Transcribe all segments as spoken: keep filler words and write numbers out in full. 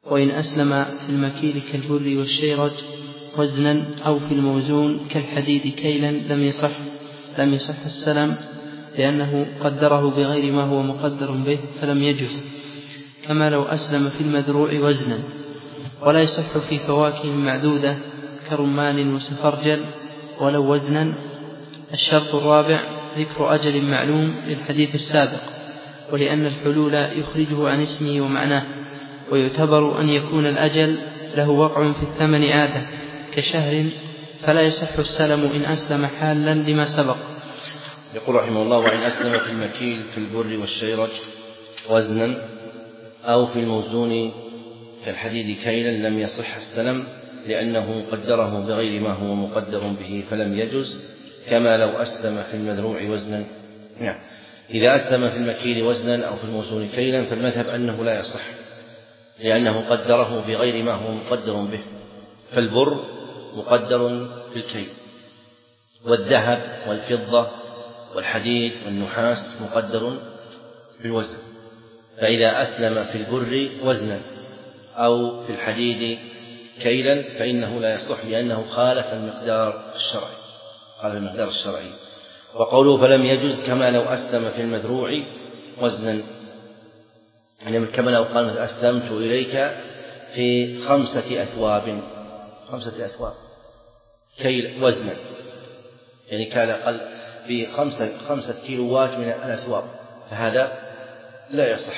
وإن أسلم في المكيل كالبر والشيرج وزنا أو في الموزون كالحديد كيلا لم يصح لم يصح السلم، لأنه قدره بغير ما هو مقدر به فلم يجز، كما لو أسلم في المذروع وزنا. ولا يصح في فواكه معدودة كرمان وسفرجل ولو وزنا. الشرط الرابع ذكر أجل معلوم للحديث السابق، ولأن الحلول يخرجه عن اسمه ومعناه، ويعتبر أن يكون الأجل له وقع في الثمن عادة كشهر، فلا يصح السلم إن أسلم حالا لما سبق. يقول رحمه الله: وإن أسلم في المكيل كالبر والشيرج وزنا أو في الموزون كالحديد كيلا لم يصح السلم، لأنه قدره بغير ما هو مقدر به فلم يجز، كما لو أسلم في المذروع وزنا. نعم. إذا أسلم في المكيل وزنا أو في الموزون كيلا فالمذهب أنه لا يصح، لأنه قدره بغير ما هو مقدر به، فالبر مقدر بالكيل، والذهب والفضة والحديد والنحاس مقدر بالوزن. فإذا أسلم في البر وزنا أو في الحديد كيلا فإنه لا يصح، لأنه خالف المقدار الشرعي خالف المقدار الشرعي. وقوله فلم يجز كما لو أسلم في المذروع وزنا، يعني كما لو قال أسلمت إليك في خمسة أثواب خمسة أثواب كيل وزنا، يعني كان أقل بخمسة خمسة كيلوات من الأثواب، فهذا لا يصح.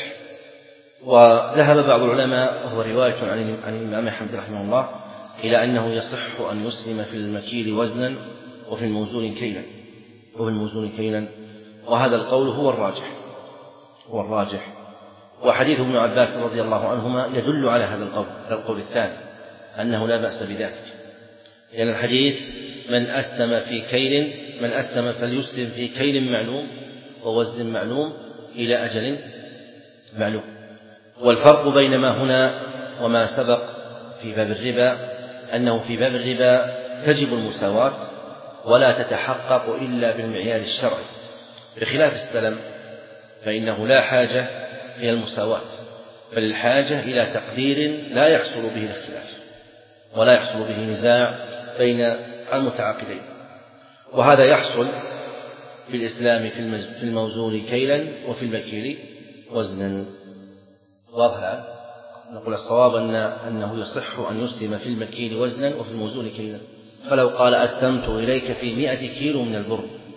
وذهب بعض العلماء وهو رواية عن الإمام أحمد رحمه الله إلى أنه يصح أن يسلم في المكيل وزنا وفي الموزون كيلا وفي الموزون كيلا وهذا القول هو الراجح هو الراجح وحديث ابن عباس رضي الله عنهما يدل على هذا القول على القول الثاني أنه لا بأس بذلك، لأن الحديث من أسلم في كيل من أسلم فليسلم في كيل معلوم ووزن معلوم إلى أجل معلوم. والفرق بين ما هنا وما سبق في باب الربا أنه في باب الربا تجب المساواة ولا تتحقق إلا بالمعيار الشرعي، بخلاف السلم فإنه لا حاجة إلى المساواة، بل الحاجة إلى تقدير لا يحصل به الاختلاف ولا يحصل به نزاع بين المتعاقدين. وهذا يحصل في الإسلام في الموزون كيلا وفي المكيل وزنا. واضح؟ نقول الصواب أن أنه يصح أن يسلم في المكيل وزنا وفي الموزون كيلا، فلو قال أسلمت إليك في مئة كيلو من البر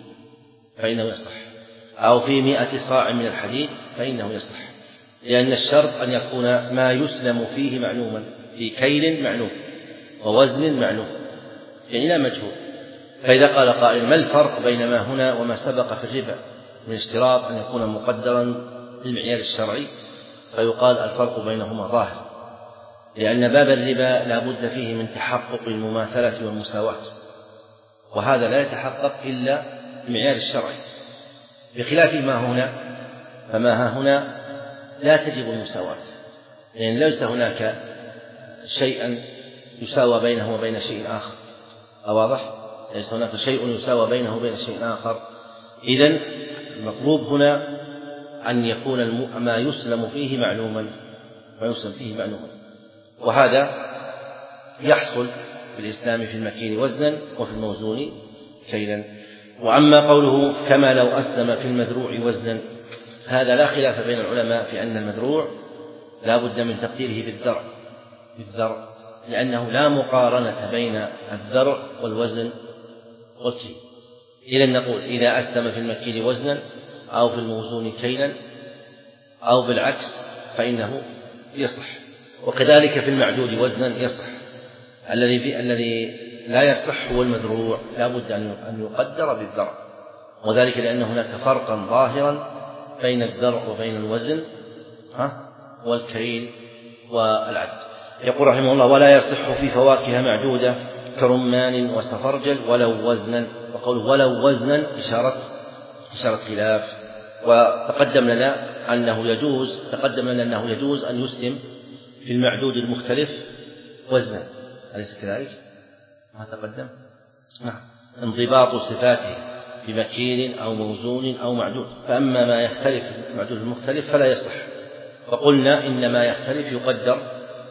فإنه يصح، أو في مئة صاع من الحديد فإنه يصح، لأن الشرط أن يكون ما يسلم فيه معلوما، في كيل معلوم ووزن معلوم، يعني لا مجهول. فإذا قال قائل ما الفرق بين ما هنا وما سبق في الربا من اشتراط أن يكون مقدرا بالمعيار الشرعي، فيقال الفرق بينهما ظاهر، لأن باب الربا لا بد فيه من تحقق المماثلة والمساواة، وهذا لا يتحقق إلا بالمعيار الشرعي، بخلاف ما هنا فما ها هنا لا تجب المساواة، لأن ليس هناك شيئا يساوى بينه وبين شيء آخر. أواضح؟ ليس هناك شيء يساوى بينه وبين شيء آخر. إذن المطلوب هنا أن يكون ما يسلم فيه معلوما ما يسلم فيه معلوما وهذا يحصل في الإسلام في المكيل وزنا وفي الموزون كيلا. وأما قوله كما لو أسلم في المذروع وزنا، هذا لا خلاف بين العلماء في أن المذروع لا بد من تقديره بالذرع بالذرع لأنه لا مقارنة بين الذرع والوزن والكيل. إذن نقول إذا أسلم في المكيل وزنا أو في الموزون كيلا أو بالعكس فإنه يصح. وكذلك في المعدود وزنا يصح. الذي الذي لا يصح هو المذروع، لا بد أن يقدر بالذرع، وذلك لأن هناك فرقا ظاهرا بين الذرع وبين الوزن والكيل والعد. يقول رحمه الله ولا يصح في فواكه معدودة كرمان وسفرجل ولو وزنا. وقول ولو وزنا إشارة إشارة خلاف. وتقدم لنا أنه يجوز تقدم لنا أنه يجوز أن يسلم في المعدود المختلف وزنا، أليس كذلك؟ ما تقدم؟ نعم. انضباط صفاته بمكيل أو موزون أو معدود. فأما ما يختلف المعدود المختلف فلا يصح. فقلنا إن ما يختلف يقدر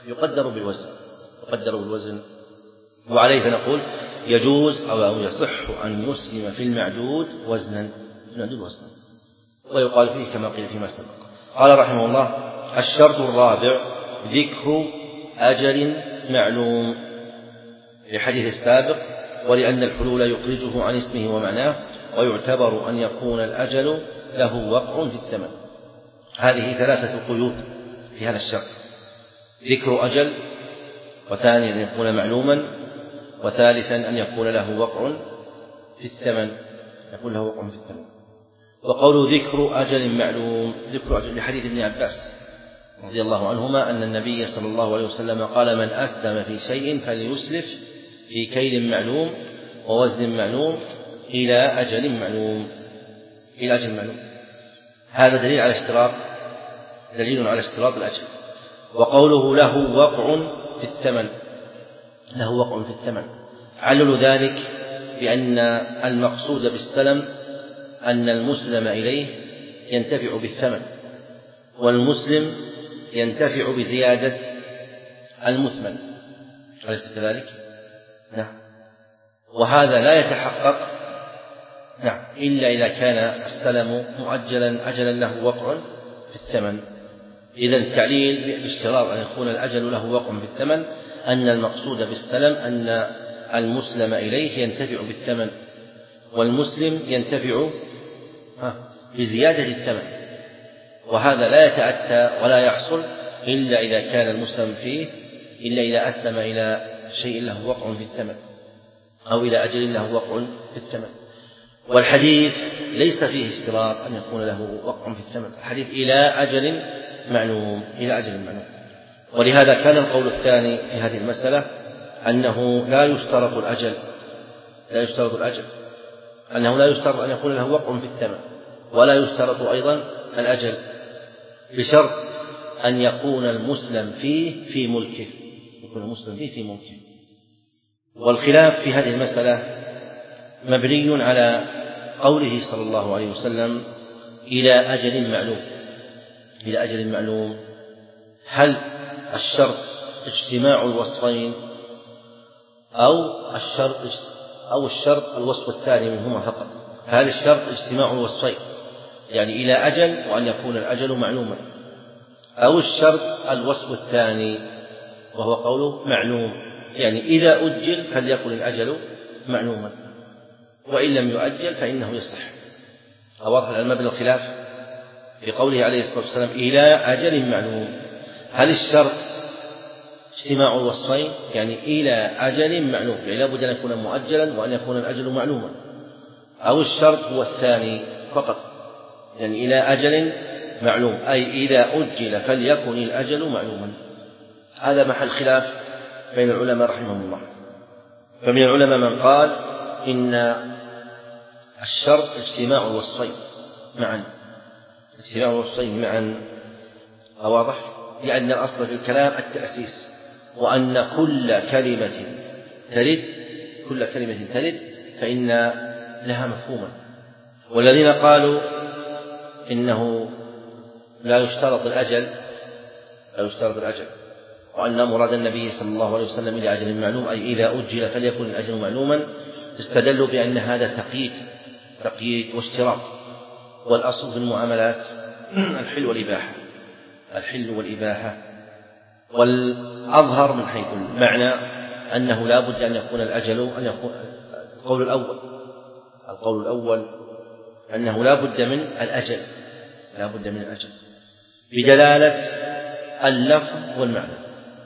يقدر بالوزن يقدر بالوزن وعليه فنقول يجوز أو يصح أن يسلم في المعدود وزنا المعدود وزنا ويقال فيه كما قيل فيما سبق. قال رحمه الله: الشرط الرابع ذكر أجل معلوم لحديث السابق، ولأن الحلول يخرجه عن اسمه ومعناه، ويعتبر أن يكون الأجل له وقع في الثمن. هذه ثلاثة قيود في هذا الشرط: ذكر أجل، وثانيا أن يكون معلوما، وثالثا أن يكون له وقع في الثمن يكون له وقع في الثمن. وقول ذكر أجل معلوم ذكر أجل لحديث ابن عباس رضي الله عنهما أن النبي صلى الله عليه وسلم قال: من أسلم في شيء فليسلف في كيل معلوم ووزن معلوم إلى أجل معلوم إلى أجل معلوم. هذا دليل على اشتراط دليل على اشتراط الأجل. وقوله له وقع في الثمن له وقع في الثمن علل ذلك بأن المقصود بالسلم أن المسلم إليه ينتفع بالثمن، والمسلم ينتفع بزيادة المثمن، أليس كذلك؟ نعم. وهذا لا يتحقق نعم إلا إذا كان السلم مؤجلا أجلا له وقع في الثمن. إذا التعليل باشتراط أن يكون الأجل له وقع في الثمن أن المقصود بالسلم أن المسلم إليه ينتفع بالثمن، والمسلم ينتفع بزيادة الثمن، وهذا لا يتأتى ولا يحصل إلا إذا كان المسلم فيه إلا إذا أسلم إلى شيء له وقع في الثمن أو إلى أجل له وقع في الثمن. والحديث ليس فيه اشتراط أن يكون له وقع في الثمن، الحديث إلى أجل معلوم إلى أجل معلوم. ولهذا كان القول الثاني في هذه المسألة أنه لا يشترط الأجل لا يشترط الأجل أنه لا يشترط أن يكون له وقع في الثمن، ولا يشترط أيضا الأجل، بشرط أن يكون المسلم فيه في ملكه يكون المسلم فيه في ملكه. والخلاف في هذه المسألة مبني على قوله صلى الله عليه وسلم: إلى أجل معلوم إلى أجل معلوم. هل الشرط اجتماع الوصفين أو الشرط أو الشرط الوصف الثاني منهما فقط؟ هل الشرط اجتماع الوصفين يعني إلى أجل وأن يكون الأجل معلوما، أو الشرط الوصف الثاني وهو قوله معلوم يعني إذا أجل فليكن الأجل معلوما، وإن لم يؤجل فإنه يصح. واضح الآن مبنى الخلاف في قوله عليه الصلاة والسلام: إلى أجل معلوم. هل الشرط اجتماع الوصفين يعني إلى أجل معلوم يعني لا بد أن يكون مؤجلا وأن يكون الأجل معلوما، أو الشرط هو الثاني فقط يعني إلى أجل معلوم أي إذا أجل فليكن الأجل معلوما؟ هذا محل خلاف بين العلماء رحمهم الله. فمن العلماء من قال إن الشرط اجتماع الوصفين معا اجتماع الوصفين معا واضح، لأن الأصل في الكلام التأسيس، وأن كل كلمة ترد كل كلمة ترد فإن لها مفهوما. والذين قالوا إنه لا يشترط الأجل لا يشترط الأجل وأن مراد النبي صلى الله عليه وسلم إلى أجل معلوم أي إذا أجل فليكن الأجل معلوما، استدلوا بأن هذا تقييد تقييد واشتراط، والأصل في المعاملات الحل والإباحة الحل والإباحة. والأظهر من حيث المعنى أنه لا بد أن يكون الأجل أن يكون القول الأول القول الأول أنه لا بد من الأجل لا بد من الأجل بدلالة اللفظ والمعنى.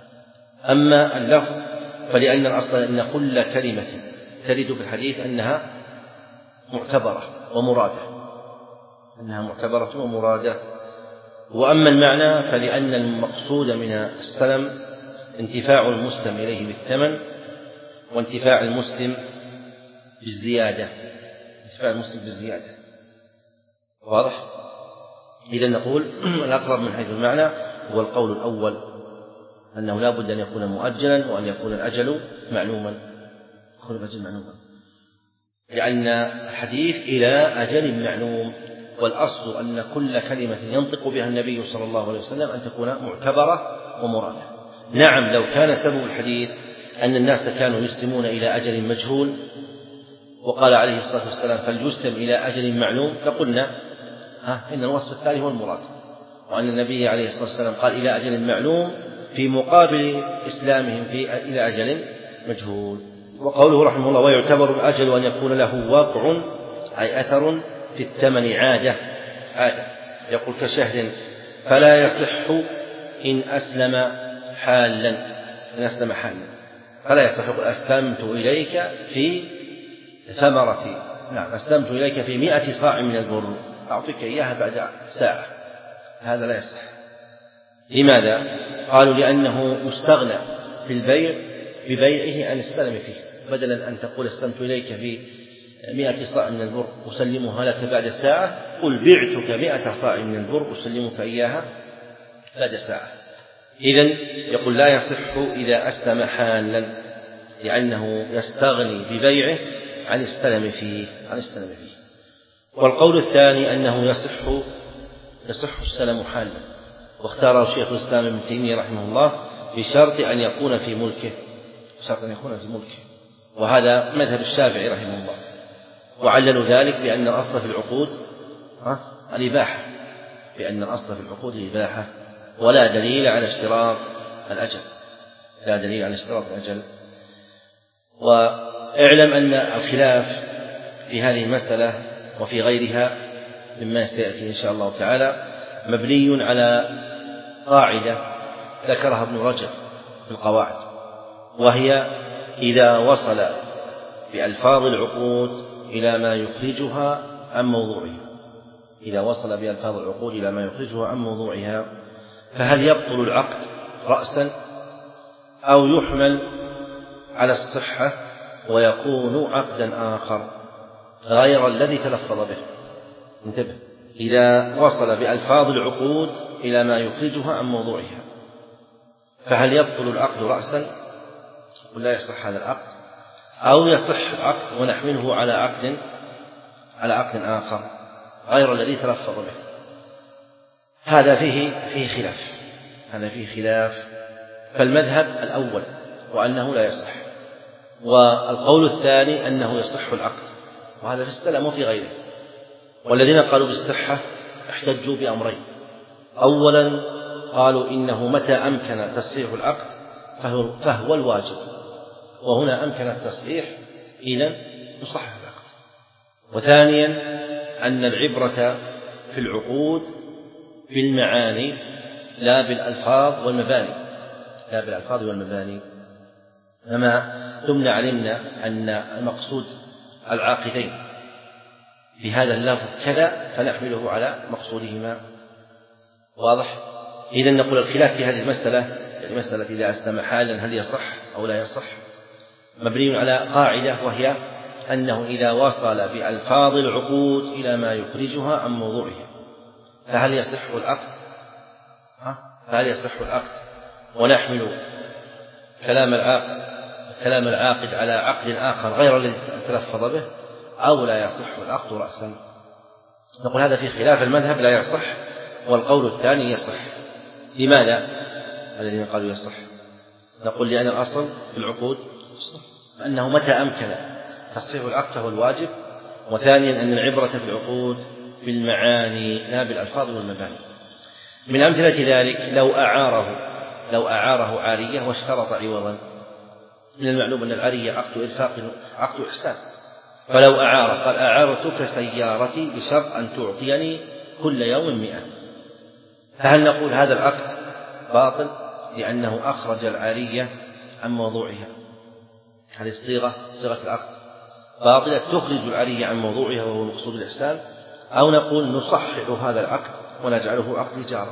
أما اللفظ فلأن الأصل أن كل كلمة ترد في الحديث أنها معتبرة ومرادة أنها معتبرة ومرادة. وأما المعنى فلأن المقصود من السلم انتفاع المسلم إليه بالثمن، وانتفاع المسلم بالزيادة انتفاع المسلم بالزيادة واضح؟ إذا نقول الأقرب من حيث المعنى هو القول الأول أنه لا بد أن يكون مؤجلا وأن يكون الأجل معلوما يكون الأجل معلوما لأن الحديث إلى أجل معلوم، والأصل أن كل كلمة ينطق بها النبي صلى الله عليه وسلم أن تكون معتبرة ومرادة. نعم لو كان سبب الحديث أن الناس كانوا يسلمون إلى أجل مجهول وقال عليه الصلاة والسلام فليسلم إلى أجل معلوم لقلنا ها إن الوصف الثاني هو المراد، وأن النبي عليه الصلاة والسلام قال إلى أجل معلوم في مقابل إسلامهم في إلى أجل مجهول. وقوله رحمه الله ويعتبر الأجل أن يكون له واقع أي أثر في الثمن عادة عادة يقول كشهر فلا يصح إن أسلم حالا إن أسلم حالا فلا يصح أسلمت إليك في ثمرة نعم أسلمت إليك في مئة صاع من البر أعطيك إياها بعد ساعة، هذا لا يصح. لماذا؟ قالوا لأنه يستغنى في البيع ببيعه عن السلم فيه، بدلا أن تقول أسلمت إليك في مئة صاع من البر أسلمها لك بعد ساعة، قل بعتك مئة صاع من البر أسلمك إياها بعد ساعة. إذن يقول لا يصح إذا أسلم حالا لأنه يستغني ببيعه عن السلم فيه عن السلم فيه. والقول الثاني أنه يصح يصح السلم حالا، واختاره شيخ الإسلام ابن تيمية رحمه الله بشرط أن يكون في ملكه بشرط أن يكون في ملكه وهذا مذهب الشافعي رحمه الله. وعللوا ذلك بأن الأصل في العقود الإباحة بأن الأصل في العقود الإباحة ولا دليل على اشتراط الأجل لا دليل على اشتراط الأجل. واعلم أن الخلاف في هذه المسألة وفي غيرها مما سيأتي إن شاء الله تعالى مبني على قاعدة ذكرها ابن رجب في القواعد، وهي إذا وصل بألفاظ العقود إلى ما يخرجها عن موضوعها إذا وصل بألفاظ العقود إلى ما يخرجها عن موضوعها فهل يبطل العقد رأسا أو يحمل على الصحة ويكون عقدا آخر غير الذي تلفظ به؟ انتبه، إذا وصل بألفاظ العقود إلى ما يخرجها عن موضوعها فهل يبطل العقد رأسا ولا يصح هذا العقد، أو يصح العقد ونحمله على عقد على عقد آخر غير الذي تلفظ به؟ هذا فيه فيه خلاف هذا فيه خلاف فالمذهب الأول وأنه لا يصح، والقول الثاني أنه يصح العقد، وهذا في السلم وفي غيره. والذين قالوا بالصحة احتجوا بأمرين: أولا قالوا إنه متى أمكن تصحيح العقد فهو, فهو الواجب، وهنا أمكن التصحيح إذن يصحح العقد. وثانيا أن العبرة في العقود بالمعاني لا بالألفاظ والمباني لا بالألفاظ والمباني فما ثم علمنا أن المقصود العاقدين بهذا اللفظ كذا فنحمله على مقصودهما. واضح؟ إذن نقول الخلاف في هذه المسألة يعني مسألة إذا أسلم حالا هل يصح أو لا يصح مبني على قاعدة، وهي أنه إذا وصل بألفاظ العقود إلى ما يخرجها عن موضوعها فهل يصح العقد فهل يصح العقد ونحمل كلام العاقد كلام العاقد على عقد آخر غير الذي تلفظ به، أو لا يصح العقد رأسا. نقول هذا في خلاف المذهب لا يصح، والقول الثاني يصح. لماذا الذين قالوا يصح؟ نقول لأن الأصل في العقود أنه متى أمكن تصحيح العقد فهو الواجب، وثانيا أن العبرة في العقود بالمعاني لا بالألفاظ والمباني. من أمثلة ذلك لو أعاره لو أعاره عارية واشترط عوضا، من المعلوم أن العارية عقد إرفاق عقد إحسان، فلو أعار قال أعارتك سيارتي بشرط أن تعطيني كل يوم مئة، فهل نقول هذا العقد باطل لأنه أخرج العارية عن موضوعها؟ هذه الصيغة صيغة العقد باطلة تخرج العارية عن موضوعها وهو مقصود الإحسان، أو نقول نصحح هذا العقد ونجعله عقد إجارة؟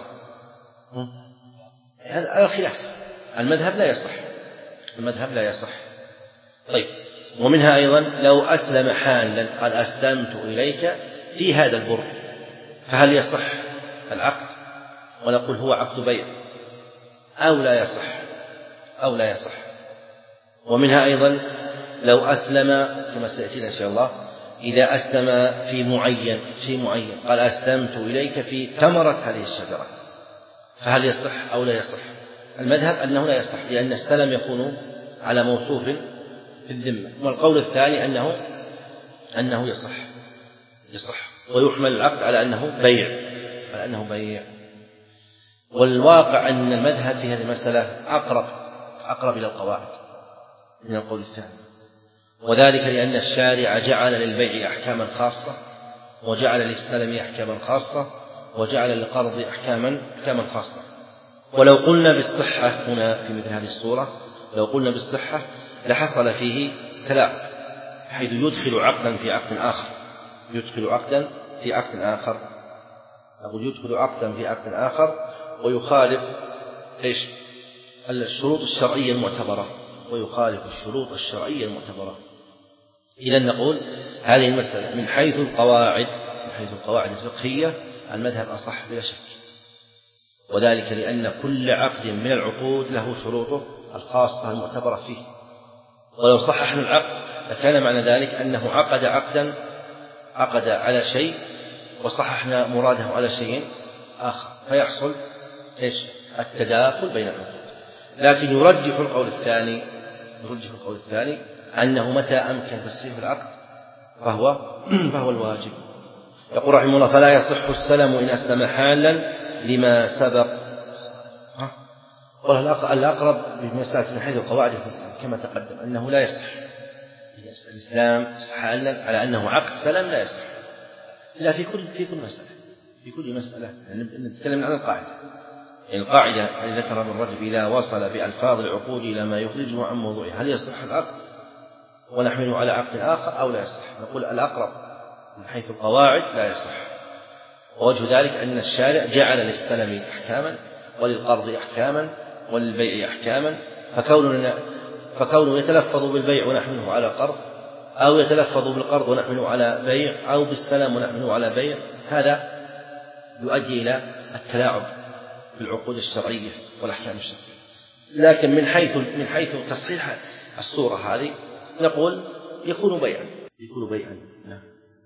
هذا الخلاف. المذهب لا يصح المذهب لا يصح. طيب، ومنها أيضا لو أسلم حالا قال أسلمت إليك في هذا البر فهل يصح العقد؟ ونقول هو عقد بيع أو لا يصح أو لا يصح. ومنها أيضا لو أسلم كما سيأتينا إن شاء الله إذا أسلم في معين في معين قال أسلمت إليك في ثمرة هذه الشجرة فهل يصح أو لا يصح؟ المذهب أنه لا يصح، لأن السلم يكون على موصوف في الذمة. والقول الثاني أنه أنه يصح يصح ويحمل العقد على أنه بيع على أنه بيع. والواقع أن المذهب في هذه المسألة أقرب أقرب إلى القواعد من القول الثاني، وذلك لأن الشارع جعل للبيع أحكاما خاصة، وجعل للسلم أحكاما خاصة، وجعل للقرض أحكاما أحكاما خاصة. ولو قلنا بالصحة هنا في مثل هذه الصورة، لو قلنا بالصحة لحصل فيه تلاعب، حيث يدخل عقدا في عقد آخر يدخل عقدا في عقد آخر أقول يدخل عقدا في عقد آخر ويخالف إيش الشروط الشرعية المعتبرة ويخالف الشروط الشرعية المعتبرة. إذا نقول هذه المسألة من حيث القواعد من حيث القواعد الفقهية المذهب أصح بلا شك، وذلك لأن كل عقد من العقود له شروطه الخاصة المعتبرة فيه. ولو صححنا العقد لكان معنى ذلك أنه عقد عقدا عقد على شيء وصححنا مراده على شيء آخر، فيحصل إيش التداخل بين العقود. لكن يرجح القول الثاني يرجح القول الثاني أنه متى أمكن تصحيح العقد فهو فهو الواجب. يقول رحمه الله: فلا يصح السلم إن أسلم حالا لما سبق. والأقرب بمسألة من حيث القواعد كما تقدم أنه لا يصح الإسلام حالا على أنه عقد سلم لا يصح إلا في كل في كل مسألة في كل مسألة يعني نتكلم عن القاعدة. يعني القاعدة التي ذكرها ابن رجب إذا وصل بألفاظ العقود إلى ما يخرجه عن موضوعه هل يصح العقد ونحمله على عقد آخر أو لا يصح؟ نقول الأقرب من حيث القواعد لا يصح. ووجه ذلك أن الشارع جعل للسلم أحكاما وللقرض أحكاما وللبيع أحكاما، فكوننا فكونه يتلفظ بالبيع ونحمله على قرض، أو يتلفظ بالقرض ونحمله على بيع، أو بالسلم ونحمله على بيع، هذا يؤدي إلى التلاعب بالعقود الشرعية والأحكام الشرعية. لكن من حيث من حيث تصحيح الصورة هذه نقول يكون بيعا يكون بيعا نعم.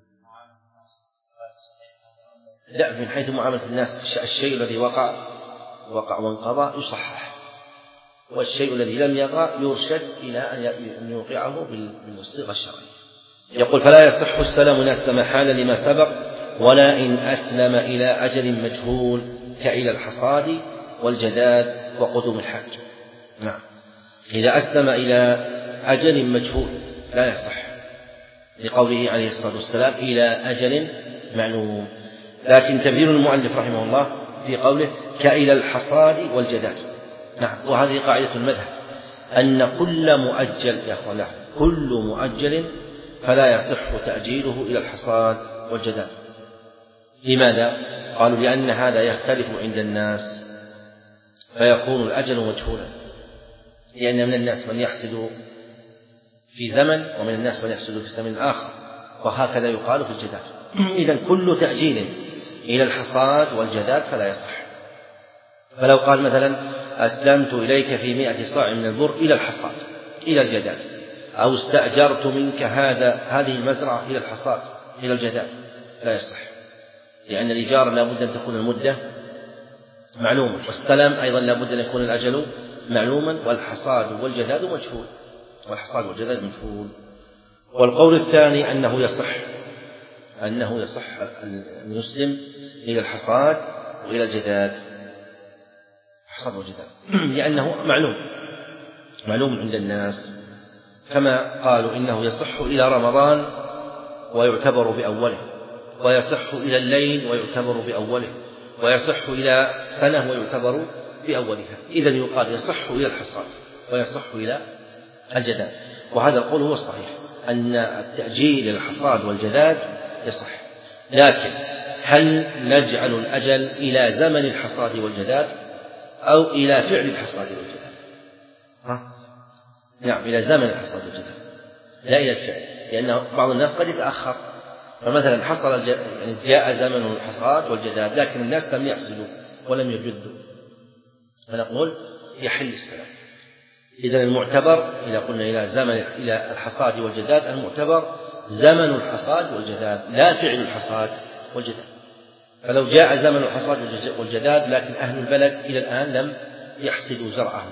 لا، من حيث معاملة الناس الشيء الذي وقع وقع وانقضى يصحح، والشيء الذي لم يقع يرشد إلى أن يوقعه بالصيغة الشرعية. يقول: فلا يصح السلم إن أسلم حالا لما سبق ولا إن أسلم إلى أجل مجهول كإلى الحصاد والجداد وقدوم الحاج. نعم، إذا أسلم إلى أجل مجهول لا يصح، لقوله عليه الصلاة والسلام: إلى أجل معلوم. لكن تبين المؤلف رحمه الله في قوله كإلى الحصاد والجداد. نعم، وهذه قاعدة المذهب أن كل مؤجل يا أخوان كل مؤجل فلا يصح تأجيله إلى الحصاد والجداد. لماذا؟ قالوا: لأن هذا يختلف عند الناس فيكون الأجل مجهولا، لأن من الناس من يحسد في زمن ومن الناس من يحسد في زمن آخر، وهكذا يقال في الجداد. إذن كل تأجيل إلى الحصاد والجداد فلا يصح. فلو قال مثلا: أسلمت إليك في مئة صاع من البر إلى الحصاد إلى الجداد، أو استأجرت منك هذا هذه المزرعة إلى الحصاد إلى الجداد، لا يصح، لأن الإجارة لا بد أن تكون المدة معلومة، والسلام أيضا لا بد أن يكون الأجل معلوما، والحصاد والجداد مجهول والحصاد والجداد مجهول. والقول الثاني أنه يصح أنه يصح أن يسلم إلى الحصاد وإلى الجداد حصاد والجداد لأنه معلوم معلوم عند الناس، كما قالوا إنه يصح إلى رمضان ويعتبر بأوله، ويصح إلى الليل ويعتبر بأوله، ويصح إلى سنة ويعتبر بأولها. إذن يقال يصح إلى الحصاد ويصح إلى الجداد. وهذا القول هو الصحيح، أن التأجيل للحصاد والجداد يصح. لكن هل نجعل الأجل إلى زمن الحصاد والجداد أو إلى فعل الحصاد والجداد؟ ها؟ نعم، إلى زمن الحصاد والجداد لا إلى الفعل، لأن بعض الناس قد يتأخر، فمثلا حصل الج... يعني جاء زمن الحصاد والجداد لكن الناس لم يحصدوا ولم يجدوا، فنقول يحل السلام. إذن المعتبر إذا قلنا إلى زمن إلى الحصاد والجداد، المعتبر زمن الحصاد والجداد لا فعل الحصاد والجداد. فلو جاء زمن الحصاد والجداد لكن أهل البلد إلى الآن لم يحصد زرعه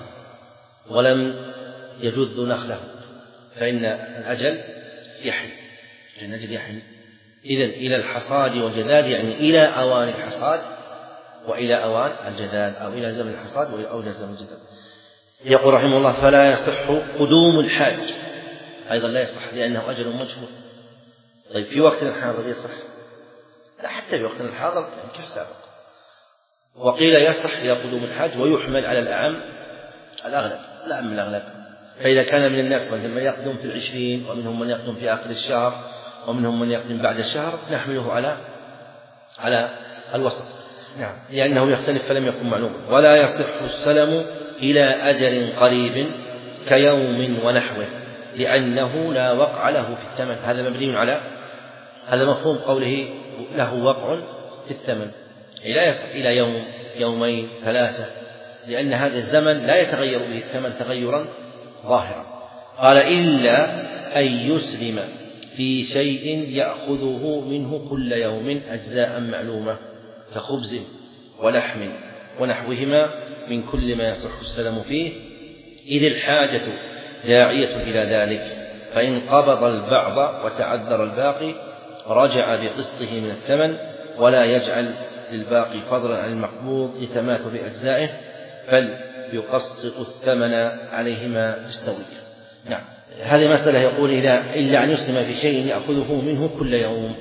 ولم يجذ نخله فإن الأجل يحل فإن الأجل يحل إذن إلى الحصاد والجذاذ يعني إلى أوان الحصاد وإلى أوان الجذاذ أو إلى زمن الحصاد أو إلى زمن الجذاذ. يقول رحمه الله فلا يصح قدوم الحاج أيضا لا يصح لأنه أجل مجهول. طيب في وقتنا الحاضر يصح؟ لا حتى في وقتنا الحاضر كالسابق. وقيل يصح إلى قدوم الحاج ويحمل على الأعم الأغلب الأعم الأغلب. فإذا كان من الناس من يقدم في العشرين ومنهم من يقدم في آخر الشهر ومنهم من يقدم بعد الشهر نحمله على على الوسط نعم لأنه يختلف فلم يكن معلوما. ولا يصح السلم إلى أجل قريب كيوم ونحوه لأنه لا وقع له في الثمن. هذا مبني على هذا مفهوم قوله له وقع في الثمن لا يصح إلى يوم يومين ثلاثة لأن هذا الزمن لا يتغير به الثمن تغيرا ظاهرا. قال إلا أن يسلم في شيء يأخذه منه كل يوم أجزاء معلومة كخبز ولحم ونحوهما من كل ما يصح السلم فيه إذ الحاجة داعية إلى ذلك. فإن قبض البعض وتعذر الباقي رجع بقسطه من الثمن ولا يجعل للباقي فضلا عن المقبوض لتماثل أجزائه بل يقسط الثمن عليهما بالسوية. نعم هذه مسألة يقول إذا إلا أن يسلم في شيء يأخذه منه كل يوم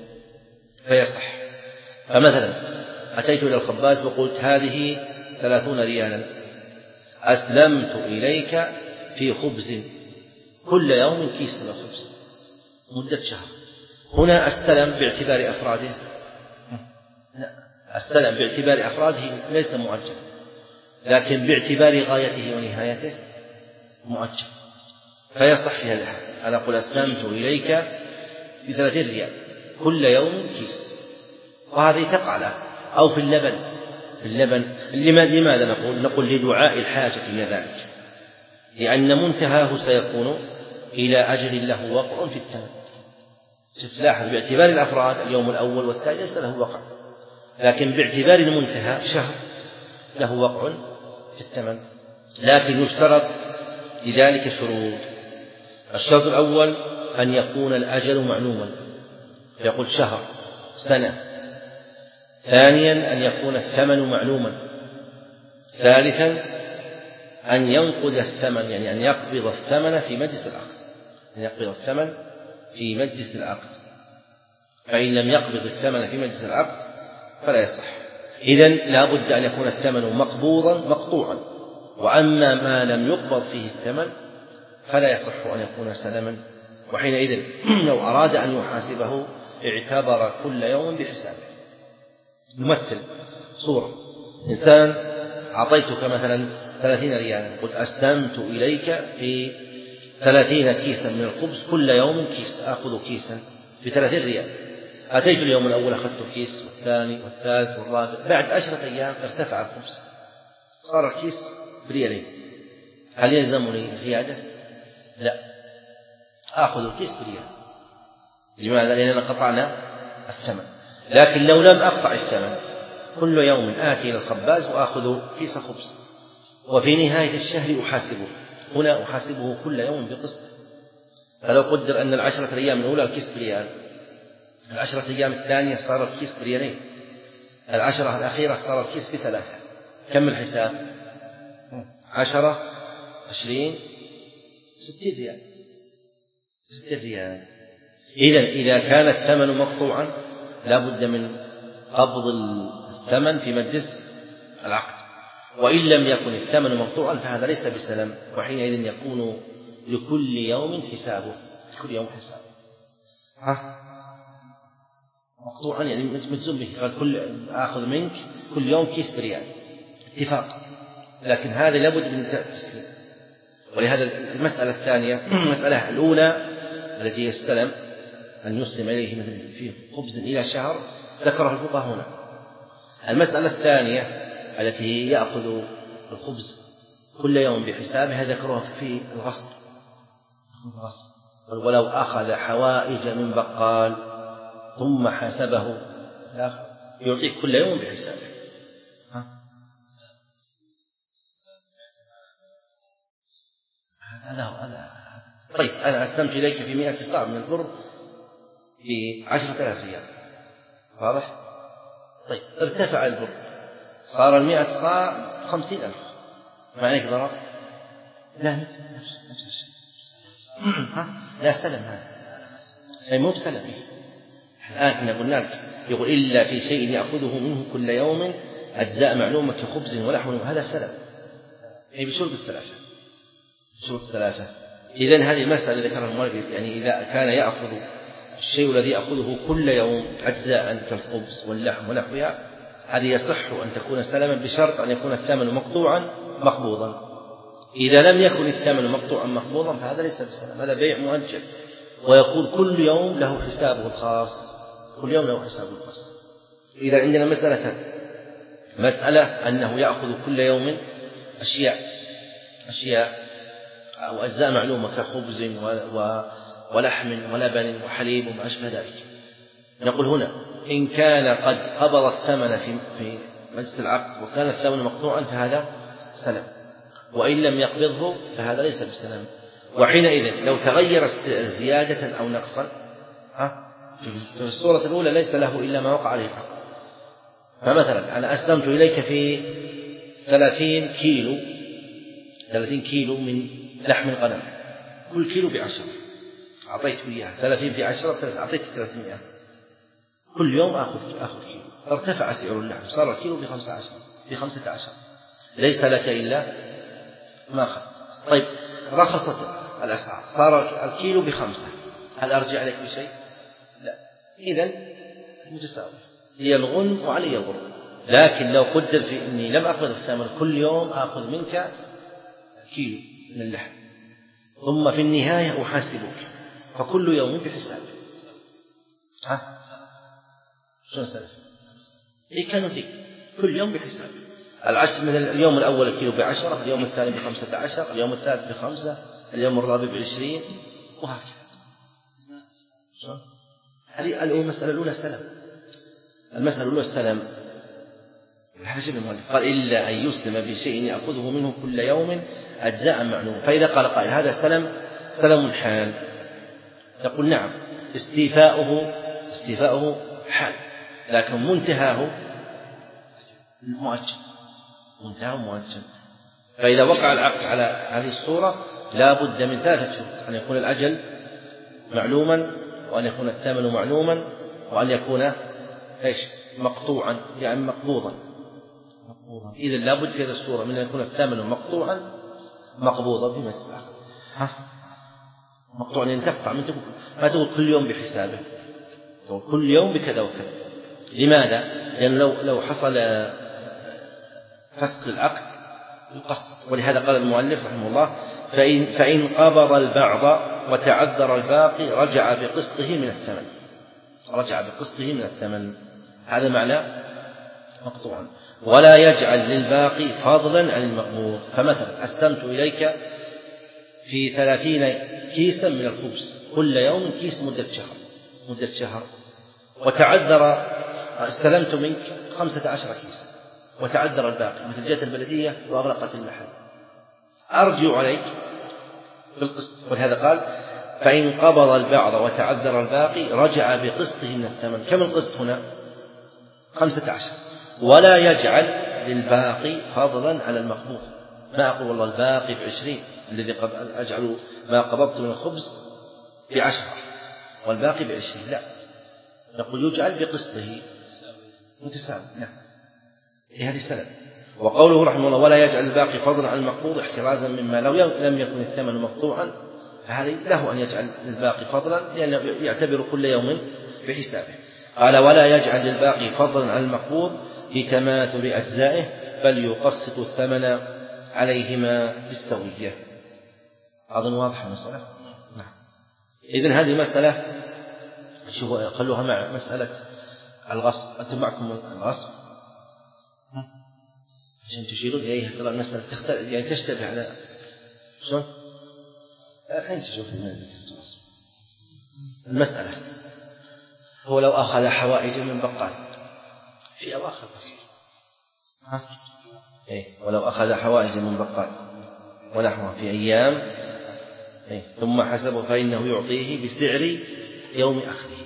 فيصح. فمثلا أتيت إلى الخباز وقلت هذه ثلاثون ريالا أسلمت إليك في خبز كل يوم كيس من الخبز مدة شهر. هنا أستلم باعتبار أفراده لا أستلم باعتبار أفراده ليس مؤجل لكن باعتبار غايته ونهايته مؤجل فيصح في هذا الحال. أنا أقول أسلمت إليك بثلاثين ريال كل يوم كيس وهذه تقع له. أو في اللبن في اللبن لماذا نقول نقول لدعاء الحاجة إلى ذلك لأن منتهاه سيكون إلى أجل له وقع في الثمن. لاحظ باعتبار الأفراد اليوم الأول والثاني ليس له وقع لكن باعتبار المنتهى شهر له وقع في الثمن. لكن يشترط لذلك شروط. الشرط الأول أن يكون الأجل معلوما يقول شهر سنة. ثانيا أن يكون الثمن معلوما. ثالثا أن ينقذ الثمن يعني أن يقبض الثمن في مجلس العقد أن يقبض الثمن في مجلس العقد. فإن لم يقبض الثمن في مجلس العقد فلا يصح. إذن لا بد أن يكون الثمن مقبوضا مقطوعا. وأما ما لم يقبض فيه الثمن فلا يصح أن يكون سلما. وحينئذ لو أراد أن يحاسبه اعتبر كل يوم بحسابه. نمثل صورة إنسان أعطيتك مثلا ثلاثين ريالا قلت أسلمت إليك في ثلاثين كيسا من الخبز كل يوم كيس أخذ كيسا بثلاثين ريال. أتيت اليوم الأول أخذت كيس والثاني والثالث والرابع بعد عشرة أيام ارتفع الخبز صار الكيس بريالين هل يلزمني زيادة؟ لا أخذ الكيس بريال. لماذا؟ لأننا قطعنا الثمن. لكن لو لم أقطع الثمن كل يوم آتي إلى الخباز وآخذ كيس خبز وفي نهاية الشهر أحاسبه هنا أحاسبه كل يوم بقسط. فلو قدر أن العشرة أيام الأولى الكيس بريال العشرة أيام الثانية صار الكيس بريالين العشرة الأخيرة صار الكيس بثلاثة كم الحساب؟ عشرة عشرين ستين ريال ستين ريال. إذن إذا كان الثمن مقطوعا لا بد من قبض الثمن في مجلس العقد. وإن لم يكن الثمن مقطوعا فهذا ليس بسلم وحينئذ يكون لكل يوم حسابه كل يوم حسابه. ها مقطوعا يعني مجزوم به قال كل آخذ منك كل يوم كيس بريال اتفاق. لكن هذا لابد من التسليم. ولهذا المسألة الثانية المسألة الأولى التي يستلم أن يسلم إليه مثل في خبز إلى شهر ذكره الفقهاء هنا. المسألة الثانية التي يأخذ الخبز كل يوم بحسابها ذكرها في الغصب. ولو أخذ حوائج من بقال ثم حسبه يعطيك كل يوم بحسابه. هذا هذا طيب أنا أسلمت إليك في مئة صاع من البر بعشرة آلاف ريال، واضح؟ طيب ارتفع البر صار المئة صاع خمسين ألف، ما عليك ضرر؟ لا نفس نفس الشيء. لا استلم هذا شيء مو بسلم. الآن احنا قلنا لك يقول إلا في شيء يأخذه منه كل يوم أجزاء معلومة كخبز ولحم، هذا سلم أي بشرط الثلاثة، بشرط الثلاثة. إذن هذه المسألة ذكرها المؤلف، يعني إذا كان يأخذ الشيء الذي يأخذه كل يوم أجزاء كالخبز واللحم ونحوها، هذه يصح أن تكون سلما بشرط أن يكون الثمن مقطوعا مقبوضا. إذا لم يكن الثمن مقطوعا مقبوضا فهذا ليس بسلم، هذا بيع مؤجل، ويقول كل يوم له حسابه الخاص، كل يوم له حسابه الخاص. إذا عندنا مسألة مسألة أنه يأخذ كل يوم أشياء أشياء أو أجزاء معلومة كخبز ولحم ولبن وحليب وما أشبه ذلك، نقول هنا إن كان قد قبض الثمن في مجلس العقد وكان الثمن مقطوعا فهذا سلم، وإن لم يقبضه فهذا ليس بسلم. وحينئذ لو تغير زيادة أو نقصا في الصورة الأولى ليس له إلا ما وقع عليه الحق. فمثلا أنا أسلمت إليك في ثلاثين كيلو ثلاثين كيلو من لحم الغنم، كل كيلو بعشرة، أعطيته إياه ثلاثين في عشرة، أعطيته ثلاثمائة، كل يوم أخذ أخذ كيلو، ارتفع سعر اللحم صار الكيلو بخمسة عشر بخمسة عشر، ليس لك إلا ما أخذ. طيب رخصت الأسعار صار الكيلو بخمسة، هل أرجع عليك بشيء؟ لا. إذن متساوي، لي الغنم وعلي الغرم. لكن لو قدر في أني لم أخذ الثمن كل يوم أخذ منك كيلو من اللحم، ثم في النهاية أحاسبك فكل يوم بحسابه، ها شو سلف؟ إيه كانوا فيك كل يوم بحسابه. العشر من اليوم الأول الكيلو بعشرة، اليوم الثاني بخمسة عشر، اليوم الثالث بخمسة، اليوم الرابع بعشرين، وهكذا. هذه المسألة الأولى سلم. المسألة الأولى سلم. الحاجب المؤلف قال إلا أن يسلم بشيء يأخذه منه كل يوم أجزاء معلومة. فإذا قال قائل هذا سلم سلم الحال، يقول نعم استيفاؤه استيفاؤه حال، لكن منتهاه مؤجل، منتهاه مؤجل. فإذا وقع العقد على هذه الصورة لا بد من ثلاثة شروط: أن يكون الأجل معلوما، وأن يكون الثمن معلوما، وأن يكون إيش مقطوعا يعني مقبوضا. مقبوضا إذا لا بد في هذه الصورة من أن يكون الثمن مقطوعا مقبوضا في مجلس العقد. ها مقطوعا يعني تقطع، من تقول ما تقول كل يوم بحسابه، تقول كل يوم بكذا وكذا. لماذا؟ لأن لو لو حصل فسق العقد يقسط، ولهذا قال المؤلف رحمه الله فإن, فإن قبض البعض وتعذر الباقي رجع بقسطه من الثمن، رجع بقسطه من الثمن. هذا معنى مقطوعا. ولا يجعل للباقي فضلا عن المقبوض. فمثلا أسلمت إليك في ثلاثين كيسا من الخبز، كل يوم كيس مدة شهر مدة شهر وتعذر استلمت منك خمسة عشر كيسا وتعذر الباقي، مثل جاءت البلدية وأغلقت المحل، أرجع عليك بالقسط. ولهذا قال فإن قبض البعض وتعذر الباقي رجع بقسطه من الثمن. كم القسط هنا؟ خمسة عشر. ولا يجعل للباقي فضلا على المقبوض. ما أقول والله الباقي بعشرين، الذي قد أجعل ما قبضت من الخبز بعشرة والباقي بعشرين، لا، نقول يجعل بقسطه متساوي. نعم هذه سلم. وقوله رحمه الله ولا يجعل الباقي فضلا عن المقبوض احترازا مما لو لم يكن الثمن مقطوعا، فهذه له أن يجعل للباقي فضلا لأنه يعتبر كل يوم بحسابه. قال ولا يجعل للباقي فضلا عن المقبوض لتماثل أجزائه بل يقسط الثمن عليهما بالسوية. أظن واضح المسألة. نعم. إذن هذه مسألة شوفوا خلوها مع مسألة الغصب. أنتم معكم الغصب عشان تشيرون إليها، ترى المسألة تختلف يعني تشتبه على شلون؟ الحين تشوف المسألة. هو لو أخذ حوائج من بقال في أواخر الفصل، ها؟ إيه ولو أخذ حوائج من بقال ونحوها في أيام ثم حسبه فإنه يعطيه بسعر يوم أخذه.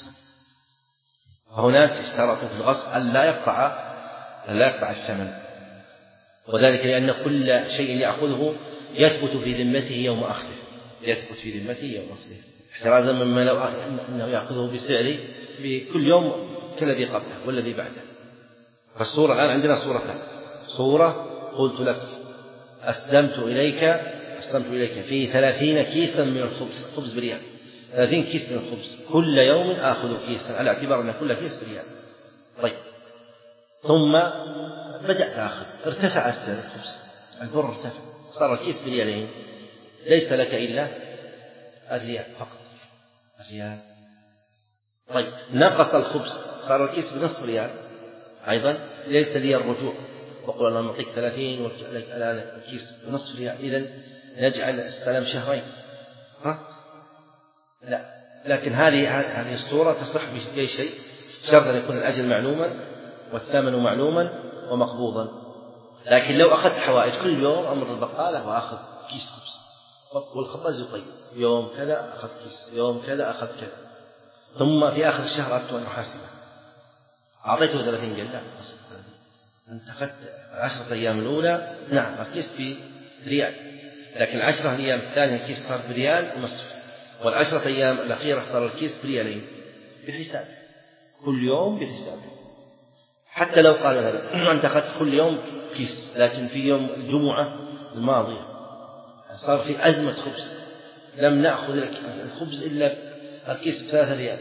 فهناك اشترطوا في الغصب أن لا يقطع أن لا يقطع الثمن، وذلك لأن كل شيء يأخذه يثبت في ذمته يوم أخذه يثبت في ذمته يوم أخذه احترازا مما لو أنه يأخذه بسعر بكل يوم كالذي قبله والذي بعده. فالصورة الآن عندنا صورتان: صورة قلت لك أسلمت إليك أسلمت إليك في ثلاثين كيسا من الخبز، خبز بريال، ثلاثين كيس من الخبز، كل يوم آخذ كيسا على اعتبار أن كل كيس بريال. طيب، ثم بدأت آخذ، ارتفع السعر الخبز، البر ارتفع، صار الكيس بريالين، ليس لك إلا الريال فقط، الريال. طيب، نقص الخبز، صار الكيس بنصف ريال، أيضا ليس لي الرجوع وقل أنا نعطيك ثلاثين والآن الكيس بنصف ريال، إذن نجعل السلام شهرين. ها؟ لا، لكن هذه هذه الصورة تصح بأي شيء، شرط أن يكون الأجل معلوما والثمن معلوما ومقبوضا. لكن لو أخذت حوائج كل يوم أمر البقالة وأخذ كيس خبز، والخباز يطيب يوم كذا أخذ كيس، يوم كذا أخذ كذا، ثم في آخر الشهر أردت أن أحاسبه، أعطيته ثلاثين جلدة، أنت أخذت عشرة أيام الأولى نعم الكيس بريال، لكن العشرة أيام الثانية الكيس صار بريال ونصف، والعشرة أيام الأخيرة صار الكيس بريالين بحساب، كل يوم بحساب. حتى لو قال هذا أنت أخذت كل يوم كيس، لكن في يوم الجمعة الماضية صار في أزمة خبز، لم نأخذ الخبز إلا الكيس بثلاثة ريال،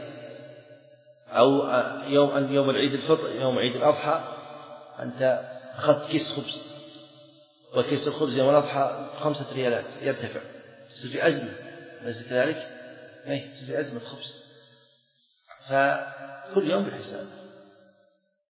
أو يوم يوم العيد الفطر يوم عيد الأضحى أنت أخذت كيس خبز، وكيس الخبز يوم الأضحى خمسة ريالات، يرتفع، يصير في أزمة، أليس كذلك؟ يصير في أزمة خبز، فكل يوم بالحساب.